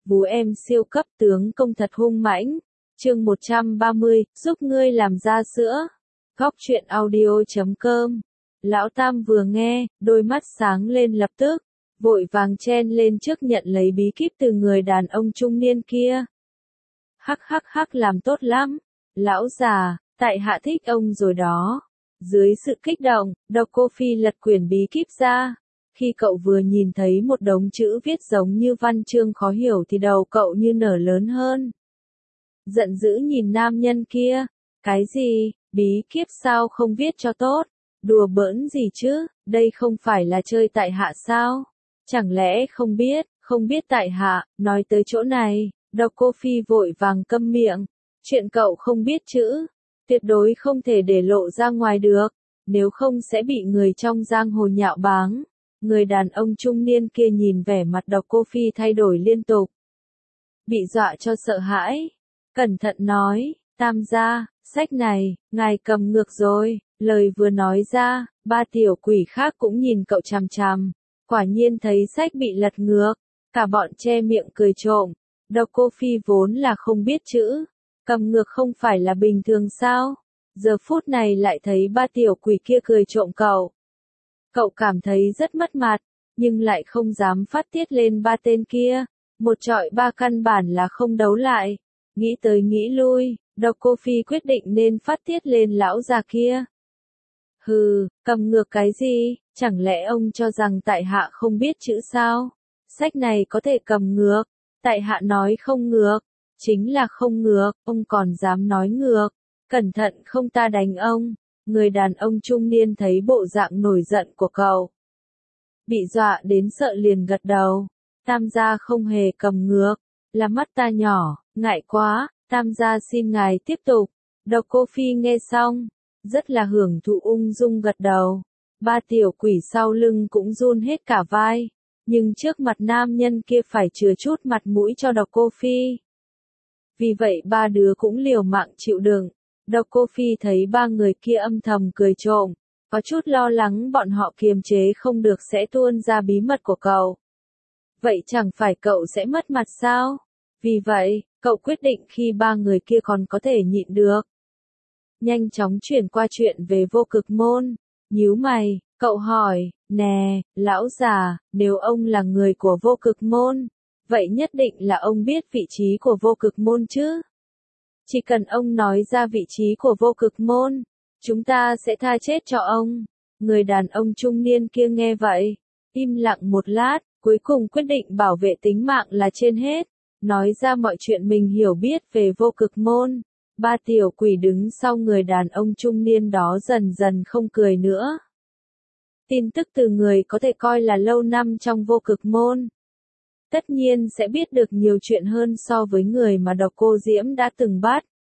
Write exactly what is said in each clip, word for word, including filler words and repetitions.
Vú em siêu cấp tướng công thật hung mãnh. Chương một trăm ba mươi, giúp ngươi làm ra sữa. Góc truyện audio chấm com. Lão Tam vừa nghe, đôi mắt sáng lên lập tức, vội vàng chen lên trước nhận lấy bí kíp từ người đàn ông trung niên kia. Hắc hắc hắc, làm tốt lắm. Lão già, tại hạ thích ông rồi đó. Dưới sự kích động, Độc Cô Phi lật quyển bí kíp ra. Khi cậu vừa nhìn thấy một đống chữ viết giống như văn chương khó hiểu thì đầu cậu như nở lớn hơn. Giận dữ nhìn nam nhân kia. Cái gì, bí kíp sao không viết cho tốt? Đùa bỡn gì chứ, đây không phải là chơi tại hạ sao? Chẳng lẽ không biết, không biết tại hạ, nói tới chỗ này, Độc Cô Phi vội vàng câm miệng. Chuyện cậu không biết chữ, tuyệt đối không thể để lộ ra ngoài được, nếu không sẽ bị người trong giang hồ nhạo báng. Người đàn ông trung niên kia nhìn vẻ mặt Độc Cô Phi thay đổi liên tục. Bị dọa cho sợ hãi. Cẩn thận nói, Tam gia, sách này, ngài cầm ngược rồi. Lời vừa nói ra, ba tiểu quỷ khác cũng nhìn cậu chằm chằm. Quả nhiên thấy sách bị lật ngược. Cả bọn che miệng cười trộm. Độc Cô Phi vốn là không biết chữ. Cầm ngược không phải là bình thường sao? Giờ phút này lại thấy ba tiểu quỷ kia cười trộm cậu. Cậu cảm thấy rất mất mặt, nhưng lại không dám phát tiết lên ba tên kia. Một trọi ba căn bản là không đấu lại. Nghĩ tới nghĩ lui, Độc Cô Phi quyết định nên phát tiết lên lão già kia. Hừ, cầm ngược cái gì, chẳng lẽ ông cho rằng tại hạ không biết chữ sao? Sách này có thể cầm ngược, tại hạ nói không ngược, chính là không ngược, ông còn dám nói ngược, cẩn thận không ta đánh ông. Người đàn ông trung niên thấy bộ dạng nổi giận của cậu. Bị dọa đến sợ liền gật đầu. Tam gia không hề cầm ngược, là mắt ta nhỏ, ngại quá, Tam gia xin ngài tiếp tục. Độc Cô Phi nghe xong, rất là hưởng thụ ung dung gật đầu. Ba tiểu quỷ sau lưng cũng run hết cả vai, nhưng trước mặt nam nhân kia phải chừa chút mặt mũi cho Độc Cô Phi. Vì vậy ba đứa cũng liều mạng chịu đựng. Độc Cô Phi thấy ba người kia âm thầm cười trộm, có chút lo lắng bọn họ kiềm chế không được sẽ tuôn ra bí mật của cậu. Vậy chẳng phải cậu sẽ mất mặt sao? Vì vậy, cậu quyết định khi ba người kia còn có thể nhịn được. Nhanh chóng chuyển qua chuyện về Vô Cực Môn. Nhíu mày, cậu hỏi, nè, lão già, nếu ông là người của Vô Cực Môn, vậy nhất định là ông biết vị trí của Vô Cực Môn chứ? Chỉ cần ông nói ra vị trí của Vô Cực Môn, chúng ta sẽ tha chết cho ông. Người đàn ông trung niên kia nghe vậy, im lặng một lát, cuối cùng quyết định bảo vệ tính mạng là trên hết, nói ra mọi chuyện mình hiểu biết về Vô Cực Môn. Ba tiểu quỷ đứng sau người đàn ông trung niên đó dần dần không cười nữa. Tin tức từ người có thể coi là lâu năm trong Vô Cực Môn, tất nhiên sẽ biết được nhiều chuyện hơn so với người mà Độc Cô Diễm đã từng bắt.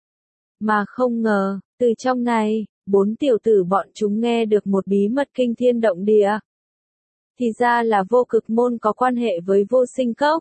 Mà không ngờ, từ trong này, bốn tiểu tử bọn chúng nghe được một bí mật kinh thiên động địa. Thì ra là Vô Cực Môn có quan hệ với Vô Sinh Cốc.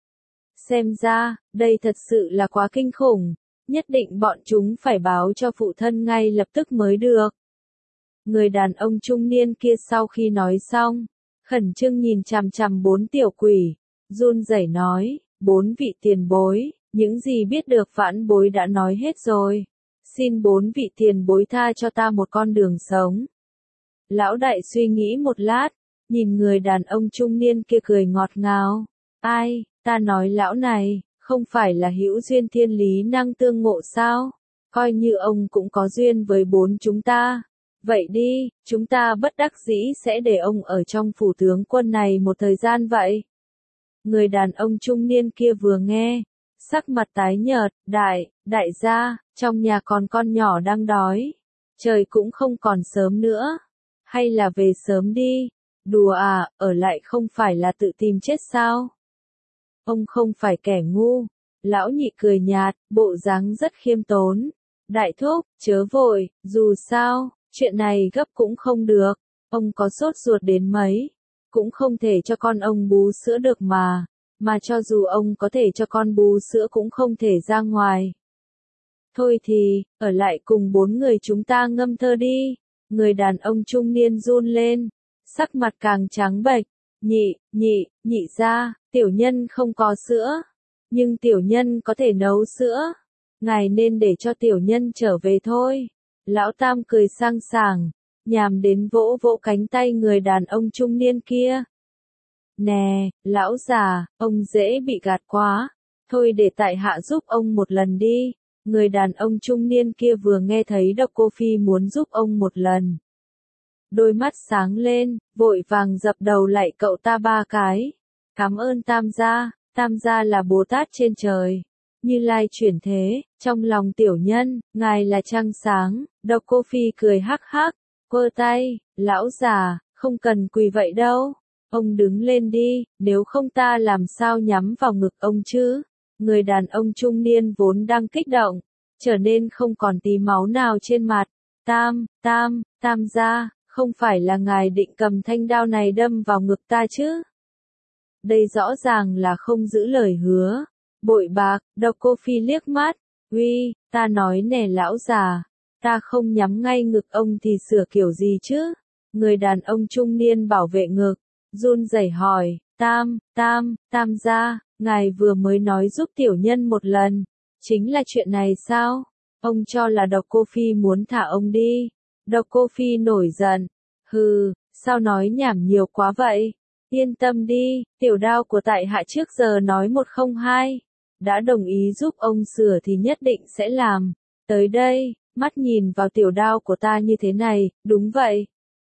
Xem ra, đây thật sự là quá kinh khủng, nhất định bọn chúng phải báo cho phụ thân ngay lập tức mới được. Người đàn ông trung niên kia sau khi nói xong, khẩn trương nhìn chằm chằm bốn tiểu quỷ, run rẩy nói, bốn vị tiền bối, những gì biết được vãn bối đã nói hết rồi. Xin bốn vị tiền bối tha cho ta một con đường sống. Lão đại suy nghĩ một lát, nhìn người đàn ông trung niên kia cười ngọt ngào. Ai, ta nói lão này, không phải là hữu duyên thiên lý năng tương ngộ sao? Coi như ông cũng có duyên với bốn chúng ta. Vậy đi, chúng ta bất đắc dĩ sẽ để ông ở trong phủ tướng quân này một thời gian vậy. Người đàn ông trung niên kia vừa nghe, sắc mặt tái nhợt, đại, đại gia, trong nhà còn con nhỏ đang đói. Trời cũng không còn sớm nữa. Hay là về sớm đi. Đùa à, ở lại không phải là tự tìm chết sao? Ông không phải kẻ ngu. Lão nhị cười nhạt, bộ dáng rất khiêm tốn. Đại thúc, chớ vội, dù sao, chuyện này gấp cũng không được. Ông có sốt ruột đến mấy, cũng không thể cho con ông bú sữa được mà. Mà cho dù ông có thể cho con bú sữa cũng không thể ra ngoài. Thôi thì, ở lại cùng bốn người chúng ta ngâm thơ đi. Người đàn ông trung niên run lên, sắc mặt càng trắng bệch. Nhị, nhị, nhị ra, tiểu nhân không có sữa. nhưng tiểu nhân có thể nấu sữa. Ngài nên để cho tiểu nhân trở về thôi. Lão Tam cười sang sảng, nhàm đến vỗ vỗ cánh tay người đàn ông trung niên kia. Nè, lão già, ông dễ bị gạt quá. Thôi để tại hạ giúp ông một lần đi. Người đàn ông trung niên kia vừa nghe thấy Độc Cô Phi muốn giúp ông một lần. Đôi mắt sáng lên, vội vàng dập đầu lạy cậu ta ba cái. Cảm ơn Tam gia, Tam gia là Bồ Tát trên trời. Như Lai chuyển thế, trong lòng tiểu nhân, ngài là trăng sáng. Độc Cô Phi cười hắc hắc, quơ tay, lão già, không cần quỳ vậy đâu. Ông đứng lên đi, nếu không ta làm sao nhắm vào ngực ông chứ. Người đàn ông trung niên vốn đang kích động, trở nên không còn tí máu nào trên mặt. Tam, Tam, Tam gia, không phải là ngài định cầm thanh đao này đâm vào ngực ta chứ? Đây rõ ràng là không giữ lời hứa. Bội bạc, Độc Cô Phi liếc mắt, uy, ta nói nè lão già, ta không nhắm ngay ngực ông thì sửa kiểu gì chứ? Người đàn ông trung niên bảo vệ ngực, run rẩy hỏi, Tam, Tam, Tam gia, ngài vừa mới nói giúp tiểu nhân một lần, chính là chuyện này sao? Ông cho là Độc Cô Phi muốn thả ông đi. Độc Cô Phi nổi giận, hừ, sao nói nhảm nhiều quá vậy? Yên tâm đi, tiểu đao của tại hạ trước giờ nói một không hai. Đã đồng ý giúp ông sửa thì nhất định sẽ làm. Tới đây, mắt nhìn vào tiểu đao của ta như thế này, đúng vậy.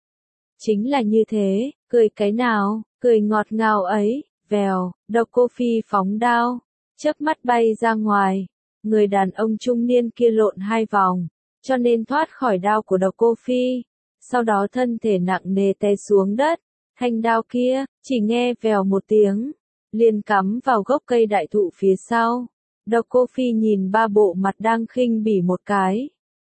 Chính là như thế, cười cái nào, cười ngọt ngào ấy, vèo, Độc Cô Phi phóng đao, chớp mắt bay ra ngoài. Người đàn ông trung niên kia lộn hai vòng, cho nên thoát khỏi đao của Độc Cô Phi. Sau đó thân thể nặng nề té xuống đất, thanh đao kia, chỉ nghe vèo một tiếng, liền cắm vào gốc cây đại thụ phía sau. Độc Cô Phi nhìn ba bộ mặt đang khinh bỉ một cái.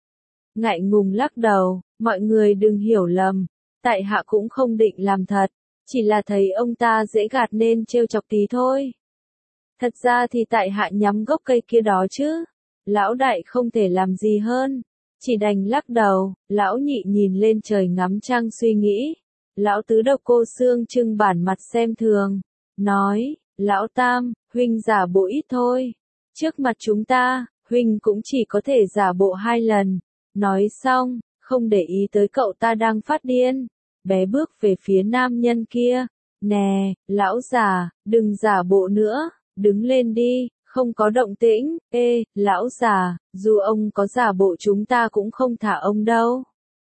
Ngại ngùng lắc đầu, mọi người đừng hiểu lầm, tại hạ cũng không định làm thật, chỉ là thấy ông ta dễ gạt nên trêu chọc tí thôi. Thật ra thì tại hạ nhắm gốc cây kia đó chứ, lão đại không thể làm gì hơn, chỉ đành lắc đầu. Lão nhị nhìn lên trời ngắm trăng suy nghĩ. Lão tứ Độc Cô Xương trưng bản mặt xem thường, nói, lão Tam, huynh giả bộ ít thôi. Trước mặt chúng ta, huynh cũng chỉ có thể giả bộ hai lần. Nói xong, không để ý tới cậu ta đang phát điên, bé bước về phía nam nhân kia. Nè, lão già, đừng giả bộ nữa, đứng lên đi, không có động tĩnh. Ê, lão già, dù ông có giả bộ chúng ta cũng không thả ông đâu.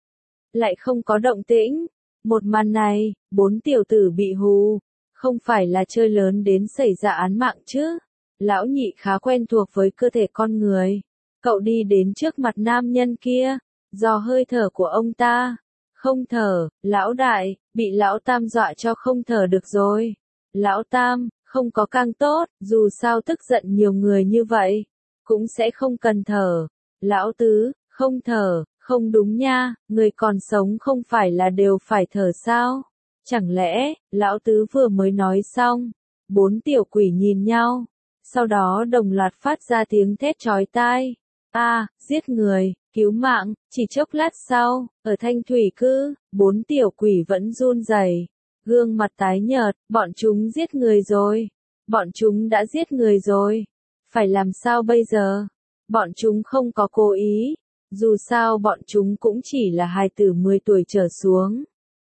Lại không có động tĩnh. Một màn này, bốn tiểu tử bị hù, không phải là chơi lớn đến xảy ra án mạng chứ. Lão nhị khá quen thuộc với cơ thể con người. Cậu đi đến trước mặt nam nhân kia, dò hơi thở của ông ta. Không thở, lão đại, bị lão Tam dọa cho không thở được rồi. Lão Tam, không có càng tốt, dù sao tức giận nhiều người như vậy, cũng sẽ không cần thở. Lão Tứ, không thở. Không đúng nha, người còn sống không phải là đều phải thở sao? Chẳng lẽ, lão tứ vừa mới nói xong, bốn tiểu quỷ nhìn nhau, sau đó đồng loạt phát ra tiếng thét chói tai. A, à, giết người, cứu mạng. Chỉ chốc lát sau, ở Thanh Thủy Cư, bốn tiểu quỷ vẫn run rẩy, gương mặt tái nhợt, bọn chúng giết người rồi. Bọn chúng đã giết người rồi. Phải làm sao bây giờ? Bọn chúng không có cố ý. Dù sao bọn chúng cũng chỉ là hài tử mười tuổi trở xuống.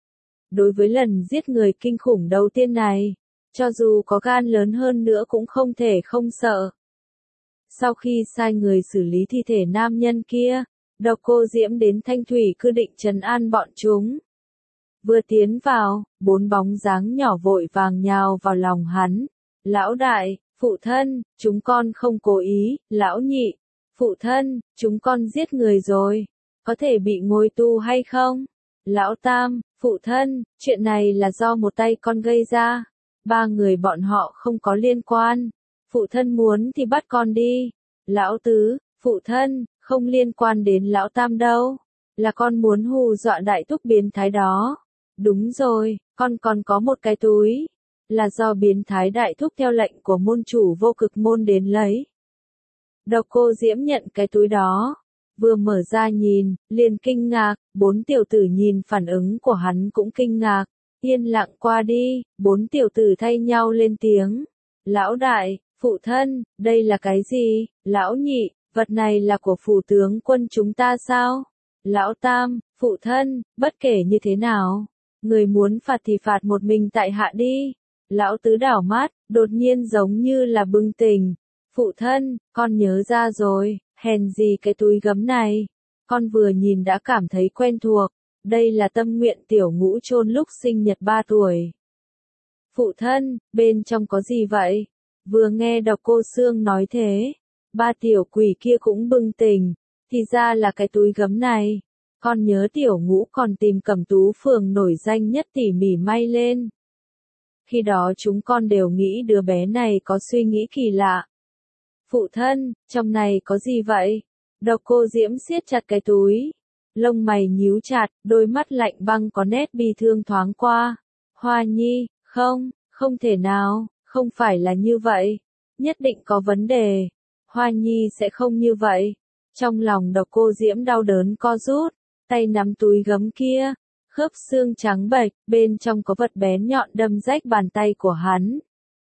Đối với lần giết người kinh khủng đầu tiên này, cho dù có gan lớn hơn nữa cũng không thể không sợ. Sau khi sai người xử lý thi thể nam nhân kia, Độc Cô Diễm đến Thanh Thủy Cư định trấn an bọn chúng. Vừa tiến vào, bốn bóng dáng nhỏ vội vàng nhào vào lòng hắn. Lão đại, phụ thân, chúng con không cố ý. Lão nhị, phụ thân, chúng con giết người rồi, có thể bị ngồi tù hay không? Lão Tam, phụ thân, chuyện này là do một tay con gây ra, ba người bọn họ không có liên quan, phụ thân muốn thì bắt con đi. Lão Tứ, phụ thân, không liên quan đến lão Tam đâu, là con muốn hù dọa đại thúc biến thái đó. Đúng rồi, con còn có một cái túi, là do biến thái đại thúc theo lệnh của môn chủ Vô Cực môn đến lấy. Độc Cô Diễm nhận cái túi đó, vừa mở ra nhìn, liền kinh ngạc. Bốn tiểu tử nhìn phản ứng của hắn cũng kinh ngạc. Yên lặng qua đi, bốn tiểu tử thay nhau lên tiếng. Lão đại, Phụ thân, đây là cái gì? Lão nhị, vật này là của phủ tướng quân chúng ta sao? Lão tam, phụ thân, bất kể như thế nào, người muốn phạt thì phạt một mình tại hạ đi. Lão tứ đảo mắt, đột nhiên giống như là bừng tỉnh. Phụ thân, con nhớ ra rồi, hèn gì cái túi gấm này. Con vừa nhìn đã cảm thấy quen thuộc. Đây là tâm nguyện tiểu ngũ chôn lúc sinh nhật ba tuổi. Phụ thân, bên trong có gì vậy? Vừa nghe Độc Cô Xương nói thế, ba tiểu quỷ kia cũng bừng tỉnh. Thì ra là cái túi gấm này. Con nhớ tiểu ngũ còn tìm Cẩm Tú phường nổi danh nhất tỉ mỉ may lên. Khi đó chúng con đều nghĩ đứa bé này có suy nghĩ kỳ lạ. Phụ thân, trong này có gì vậy? Độc Cô Diễm siết chặt cái túi. Lông mày nhíu chặt, đôi mắt lạnh băng có nét bi thương thoáng qua. Hoa Nhi, không, không thể nào, không phải là như vậy. Nhất định có vấn đề. Hoa Nhi sẽ không như vậy. Trong lòng Độc Cô Diễm đau đớn co rút, tay nắm túi gấm kia, khớp xương trắng bệch, bên trong có vật bén nhọn đâm rách bàn tay của hắn.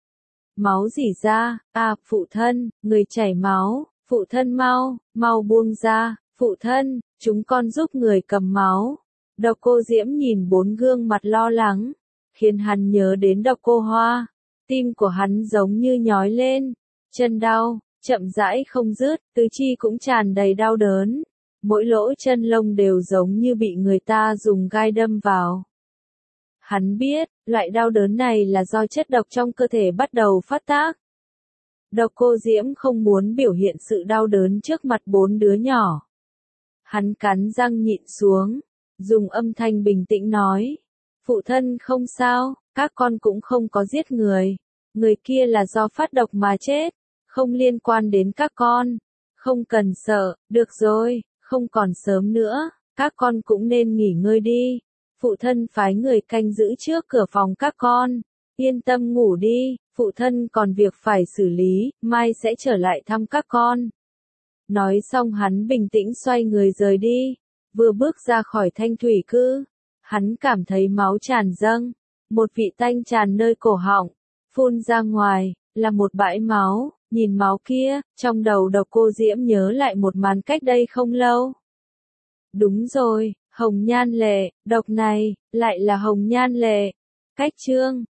Máu rỉ ra, à, phụ thân, người chảy máu, phụ thân mau, mau buông ra, phụ thân, chúng con giúp người cầm máu. Độc Cô Diễm nhìn bốn gương mặt lo lắng, khiến hắn nhớ đến Độc Cô Hoa. Tim của hắn giống như nhói lên, chân đau, chậm rãi không dứt, tứ chi cũng tràn đầy đau đớn. Mỗi lỗ chân lông đều giống như bị người ta dùng gai đâm vào. Hắn biết, loại đau đớn này là do chất độc trong cơ thể bắt đầu phát tác. Độc Cô Diễm không muốn biểu hiện sự đau đớn trước mặt bốn đứa nhỏ. Hắn cắn răng nhịn xuống, dùng âm thanh bình tĩnh nói. Phụ thân không sao, các con cũng không có giết người. Người kia là do phát độc mà chết, không liên quan đến các con. Không cần sợ, được rồi, không còn sớm nữa, các con cũng nên nghỉ ngơi đi. Phụ thân phái người canh giữ trước cửa phòng các con. Yên tâm ngủ đi, phụ thân còn việc phải xử lý, mai sẽ trở lại thăm các con. Nói xong hắn bình tĩnh xoay người rời đi. Vừa bước ra khỏi Thanh Thủy Cư, hắn cảm thấy máu tràn dâng, một vị tanh tràn nơi cổ họng, phun ra ngoài, là một bãi máu. Nhìn máu kia, trong đầu Độc Cô Diễm nhớ lại một màn cách đây không lâu. Đúng rồi, Hồng Nhan Lệ, độc này, lại là Hồng Nhan Lệ. Cách chương